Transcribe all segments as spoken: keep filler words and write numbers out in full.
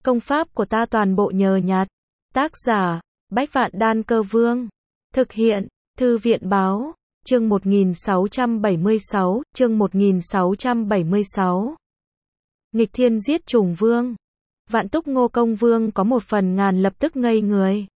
Công pháp của ta toàn bộ nhờ nhặt. Tác giả, Bách Vạn Đan Cơ Vương. Thực hiện, Thư viện Báo. Chương một nghìn sáu trăm bảy mươi sáu, chương một nghìn sáu trăm bảy mươi sáu. Nghịch thiên giết trùng vương. Vạn Túc Ngô Công Vương có một phần ngàn lập tức ngây người.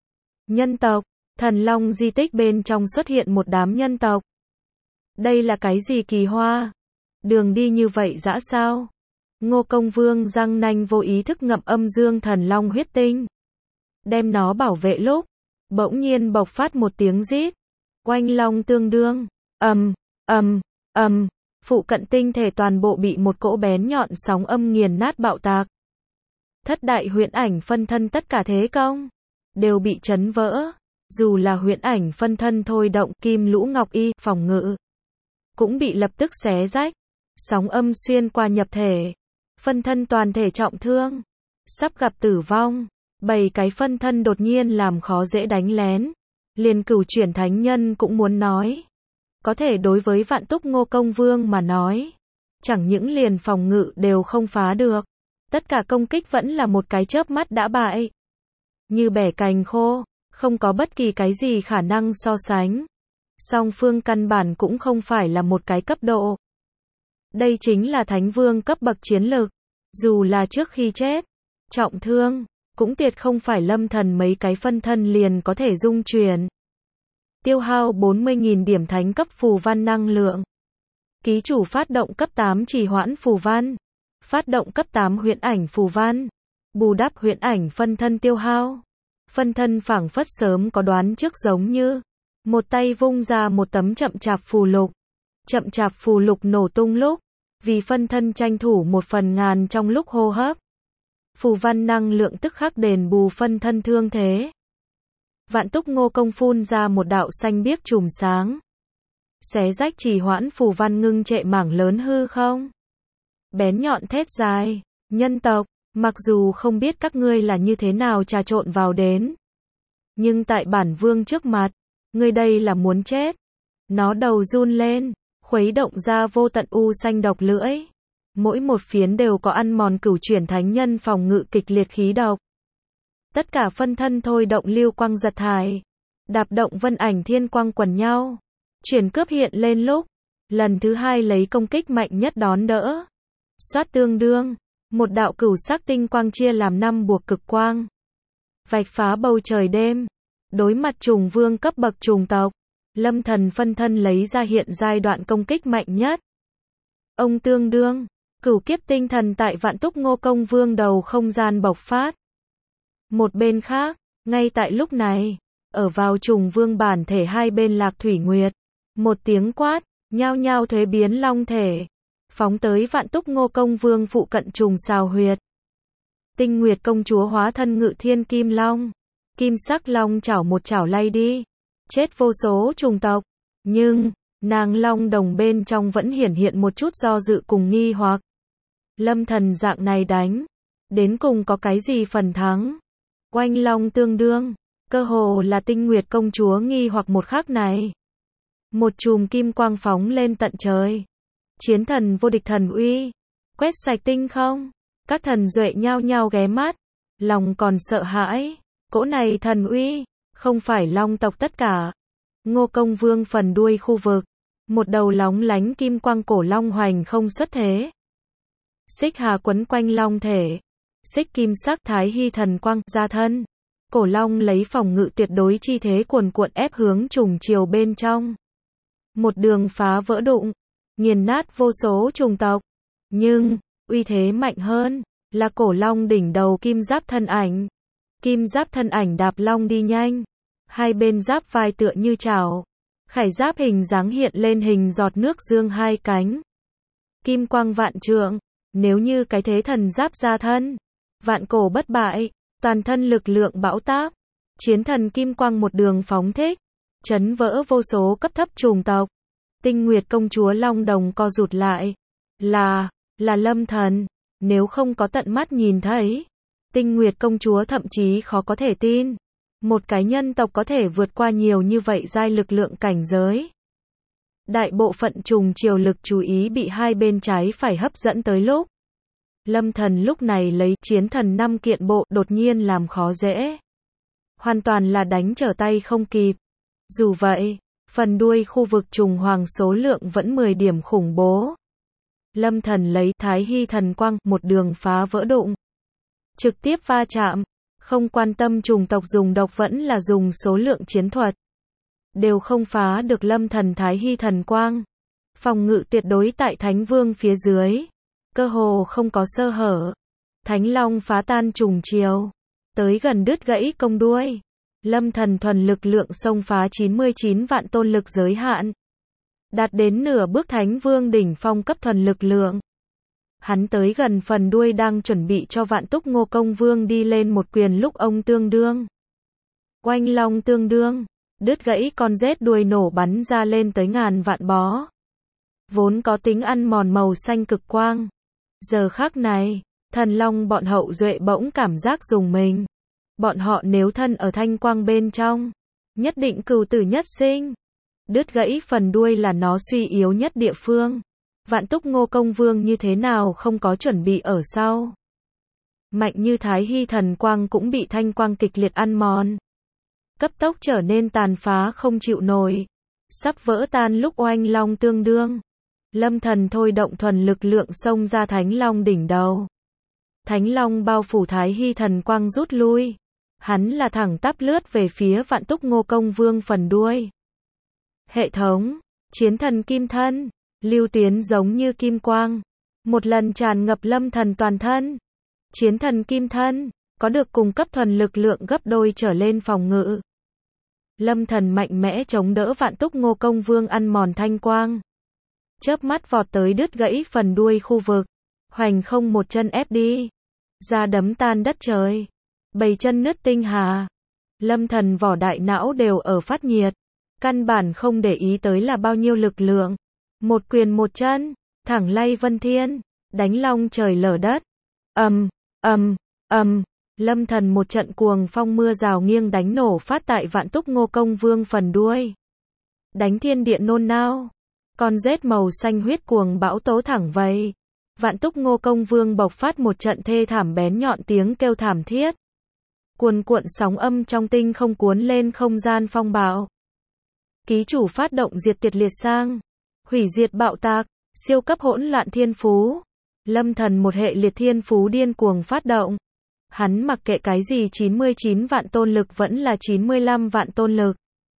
Nhân tộc, Thần Long di tích bên trong xuất hiện một đám nhân tộc. Đây là cái gì kỳ hoa? Đường đi như vậy dã sao? Ngô Công Vương răng nanh vô ý thức ngậm âm dương thần long huyết tinh. Đem nó bảo vệ lúc, bỗng nhiên bộc phát một tiếng rít. Oanh long tương đương, ầm, ầm, ầm, phụ cận tinh thể toàn bộ bị một cỗ bén nhọn sóng âm nghiền nát bạo tạc. Thất đại huyễn ảnh phân thân tất cả thế công đều bị chấn vỡ, dù là huyễn ảnh phân thân thôi động Kim Lũ Ngọc Y phòng ngự cũng bị lập tức xé rách, sóng âm xuyên qua nhập thể, phân thân toàn thể trọng thương, sắp gặp tử vong. Bảy cái phân thân đột nhiên làm khó dễ đánh lén, liền Cửu Chuyển Thánh Nhân cũng muốn nói, có thể đối với Vạn Túc Ngô Công Vương mà nói, chẳng những liền phòng ngự đều không phá được, tất cả công kích vẫn là một cái chớp mắt đã bại, như bẻ cành khô, không có bất kỳ cái gì khả năng so sánh. Song phương căn bản cũng không phải là một cái cấp độ. Đây chính là Thánh Vương cấp bậc chiến lực, dù là trước khi chết, trọng thương, cũng tuyệt không phải Lâm Thần mấy cái phân thân liền có thể dung chuyển. Tiêu hao bốn mươi nghìn điểm thánh cấp phù văn năng lượng. Ký chủ phát động cấp tám trì hoãn phù văn, phát động cấp tám huyễn ảnh phù văn, bù đắp huyễn ảnh phân thân tiêu hao. Phân thân phảng phất sớm có đoán trước, giống như một tay vung ra một tấm chậm chạp phù lục. Chậm chạp phù lục nổ tung lúc, vì phân thân tranh thủ một phần ngàn trong lúc hô hấp. Phù văn năng lượng tức khắc đền bù phân thân thương thế. Vạn Túc Ngô Công phun ra một đạo xanh biếc chùm sáng, xé rách trì hoãn phù văn, ngưng trệ mảng lớn hư không. Bén nhọn thét dài, nhân tộc, mặc dù không biết các ngươi là như thế nào trà trộn vào đến, nhưng tại bản vương trước mặt, ngươi đây là muốn chết. Nó đầu run lên, khuấy động ra vô tận u xanh độc lưỡi. Mỗi một phiến đều có ăn mòn Cửu Chuyển Thánh Nhân phòng ngự kịch liệt khí độc. Tất cả phân thân thôi động lưu quang giật thải, đạp động vân ảnh thiên quang quần nhau. Chuyển cướp hiện lên lúc, lần thứ hai lấy công kích mạnh nhất đón đỡ. Xoát tương đương, một đạo cửu sắc tinh quang chia làm năm buộc cực quang, vạch phá bầu trời đêm. Đối mặt trùng vương cấp bậc trùng tộc, Lâm Thần phân thân lấy ra hiện giai đoạn công kích mạnh nhất. Ông tương đương, cửu kiếp tinh thần tại Vạn Túc Ngô Công Vương đầu không gian bộc phát. Một bên khác, ngay tại lúc này, ở vào trùng vương bản thể hai bên Lạc Thủy Nguyệt, một tiếng quát, nhao nhao thuế biến long thể, phóng tới Vạn Túc Ngô Công Vương phụ cận trùng xào huyệt. Tinh Nguyệt công chúa hóa thân Ngự Thiên Kim Long, kim sắc long chảo một chảo lay đi, chết vô số trùng tộc, nhưng nàng long đồng bên trong vẫn hiển hiện một chút do dự cùng nghi hoặc. Lâm Thần dạng này đánh, đến cùng có cái gì phần thắng? Oanh long tương đương, cơ hồ là Tinh Nguyệt công chúa nghi hoặc một khắc này. Một chùm kim quang phóng lên tận trời. Chiến thần vô địch thần uy, quét sạch tinh không. Các thần duệ nhao nhao ghé mắt, lòng còn sợ hãi. Cỗ này thần uy, không phải long tộc tất cả. Ngô Công Vương phần đuôi khu vực, một đầu lóng lánh kim quang cổ long hoành không xuất thế. Xích hà quấn quanh long thể, xích kim sắc thái hy thần quang ra thân. Cổ long lấy phòng ngự tuyệt đối chi thế cuồn cuộn ép hướng trùng chiều bên trong. Một đường phá vỡ đụng, nghiền nát vô số trùng tộc. Nhưng, uy thế mạnh hơn, là cổ long đỉnh đầu kim giáp thân ảnh. Kim giáp thân ảnh đạp long đi nhanh, hai bên giáp vai tựa như chảo, khải giáp hình dáng hiện lên hình giọt nước dương hai cánh. Kim quang vạn trượng, nếu như cái thế thần giáp ra thân, vạn cổ bất bại, toàn thân lực lượng bão táp, chiến thần kim quang một đường phóng thích, chấn vỡ vô số cấp thấp trùng tộc. Tinh Nguyệt công chúa long đồng co rụt lại, là, là Lâm Thần, nếu không có tận mắt nhìn thấy. Tinh Nguyệt công chúa thậm chí khó có thể tin, một cái nhân tộc có thể vượt qua nhiều như vậy giai lực lượng cảnh giới. Đại bộ phận trùng chiều lực chú ý bị hai bên trái phải hấp dẫn tới lúc. Lâm Thần lúc này lấy chiến thần năm kiện bộ đột nhiên làm khó dễ. Hoàn toàn là đánh trở tay không kịp. Dù vậy, phần đuôi khu vực trùng hoàng số lượng vẫn mười điểm khủng bố. Lâm Thần lấy Thái Hy thần quang một đường phá vỡ đụng. Trực tiếp va chạm, không quan tâm chủng tộc dùng độc vẫn là dùng số lượng chiến thuật. Đều không phá được Lâm Thần Thái Hy thần quang. Phòng ngự tuyệt đối tại Thánh Vương phía dưới. Cơ hồ không có sơ hở. Thánh Long phá tan trùng chiều. Tới gần đứt gãy công đuôi. Lâm Thần thuần lực lượng xông phá chín mươi chín vạn tôn lực giới hạn. Đạt đến nửa bước Thánh Vương đỉnh phong cấp thuần lực lượng. Hắn tới gần phần đuôi đang chuẩn bị cho Vạn Túc Ngô Công Vương đi lên một quyền lúc ông tương đương. Oanh long tương đương. Đứt gãy con rết đuôi nổ bắn ra lên tới ngàn vạn bó. Vốn có tính ăn mòn màu xanh cực quang. Giờ khắc này, thần long bọn hậu duệ bỗng cảm giác rùng mình. Bọn họ nếu thân ở thanh quang bên trong, nhất định cừu tử nhất sinh. Đứt gãy phần đuôi là nó suy yếu nhất địa phương. Vạn Túc Ngô Công Vương như thế nào không có chuẩn bị ở sau. Mạnh như Thái Hy thần quang cũng bị thanh quang kịch liệt ăn mòn. Cấp tốc trở nên tàn phá không chịu nổi. Sắp vỡ tan lúc oanh long tương đương. Lâm Thần thôi động thuần lực lượng xông ra Thánh Long đỉnh đầu. Thánh Long bao phủ Thái Hy thần quang rút lui. Hắn là thẳng tắp lướt về phía Vạn Túc Ngô Công Vương phần đuôi. Hệ thống, chiến thần kim thân, lưu tuyến giống như kim quang. Một lần tràn ngập Lâm Thần toàn thân. Chiến thần kim thân, có được cung cấp thuần lực lượng gấp đôi trở lên phòng ngự. Lâm Thần mạnh mẽ chống đỡ Vạn Túc Ngô Công Vương ăn mòn thanh quang. Chớp mắt vọt tới đứt gãy phần đuôi khu vực. Hoành không một chân ép đi. Ra đấm tan đất trời. Bảy chân nứt tinh hà. Lâm Thần vỏ đại não đều ở phát nhiệt. Căn bản không để ý tới là bao nhiêu lực lượng. Một quyền một chân, thẳng lay vân thiên, đánh long trời lở đất. Ầm, ầm, ầm, Lâm Thần một trận cuồng phong mưa rào nghiêng đánh nổ phát tại Vạn Túc Ngô Công Vương phần đuôi. Đánh thiên địa nôn nao. Con rết màu xanh huyết cuồng bão tố thẳng vây. Vạn Túc Ngô Công Vương bộc phát một trận thê thảm bén nhọn tiếng kêu thảm thiết. Cuồn cuộn sóng âm trong tinh không cuốn lên không gian phong bạo. Ký chủ phát động diệt tuyệt liệt sang. Hủy diệt bạo tạc, siêu cấp hỗn loạn thiên phú. Lâm Thần một hệ liệt thiên phú điên cuồng phát động. Hắn mặc kệ cái gì chín mươi chín vạn tôn lực vẫn là chín mươi lăm vạn tôn lực.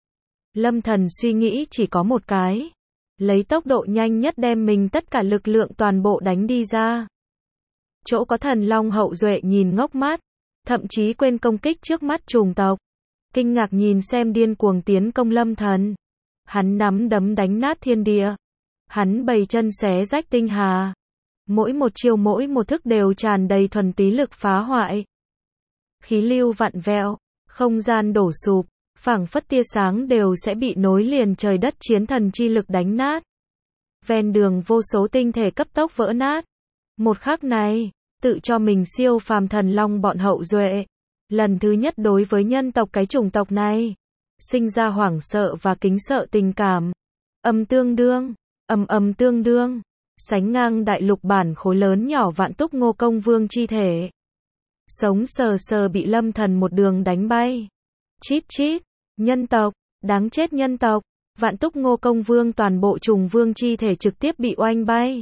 Lâm Thần suy nghĩ chỉ có một cái. Lấy tốc độ nhanh nhất đem mình tất cả lực lượng toàn bộ đánh đi ra. Chỗ có thần long hậu duệ nhìn ngốc mát. Thậm chí quên công kích trước mắt trùng tộc. Kinh ngạc nhìn xem điên cuồng tiến công Lâm Thần. Hắn nắm đấm đánh nát thiên địa. Hắn bày chân xé rách tinh hà. Mỗi một chiêu mỗi một thức đều tràn đầy thuần túy lực phá hoại. Khí lưu vặn vẹo, không gian đổ sụp, phảng phất tia sáng đều sẽ bị nối liền trời đất chiến thần chi lực đánh nát. Ven đường vô số tinh thể cấp tốc vỡ nát. Một khắc này, tự cho mình siêu phàm thần long bọn hậu duệ. Lần thứ nhất đối với nhân tộc cái chủng tộc này. Sinh ra hoảng sợ và kính sợ tình cảm. Âm tương đương, âm âm tương đương. Sánh ngang đại lục bản khối lớn nhỏ Vạn Túc Ngô Công Vương chi thể. Sống sờ sờ bị Lâm Thần một đường đánh bay. Chít chít, nhân tộc, đáng chết nhân tộc. Vạn Túc Ngô Công Vương toàn bộ trùng vương chi thể trực tiếp bị oanh bay.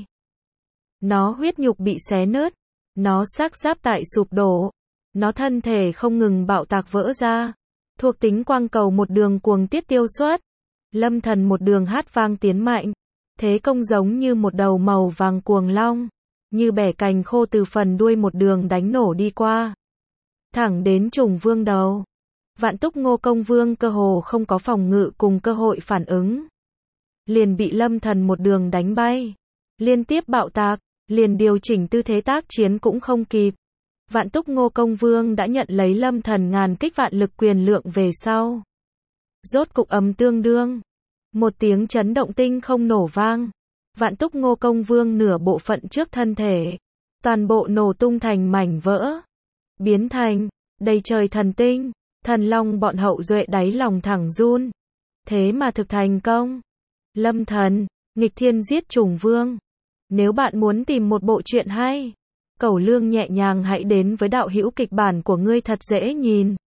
Nó huyết nhục bị xé nứt. Nó xác giáp tại sụp đổ. Nó thân thể không ngừng bạo tạc vỡ ra. Thuộc tính quang cầu một đường cuồng tiết tiêu xuất. Lâm Thần một đường hát vang tiến mạnh. Thế công giống như một đầu màu vàng cuồng long. Như bẻ cành khô từ phần đuôi một đường đánh nổ đi qua. Thẳng đến trùng vương đầu. Vạn Túc Ngô Công Vương cơ hồ không có phòng ngự cùng cơ hội phản ứng. Liền bị Lâm Thần một đường đánh bay. Liên tiếp bạo tạc. Liền điều chỉnh tư thế tác chiến cũng không kịp. Vạn Túc Ngô Công Vương đã nhận lấy Lâm Thần ngàn kích vạn lực quyền lượng về sau. Rốt cục ầm tương đương. Một tiếng chấn động tinh không nổ vang. Vạn Túc Ngô Công Vương nửa bộ phận trước thân thể. Toàn bộ nổ tung thành mảnh vỡ. Biến thành, đầy trời thần tinh. Thần long bọn hậu duệ đáy lòng thẳng run. Thế mà thực thành công. Lâm Thần, nghịch thiên giết trùng vương. Nếu bạn muốn tìm một bộ truyện hay. Cẩu Lương nhẹ nhàng hãy đến với đạo hữu kịch bản của ngươi thật dễ nhìn.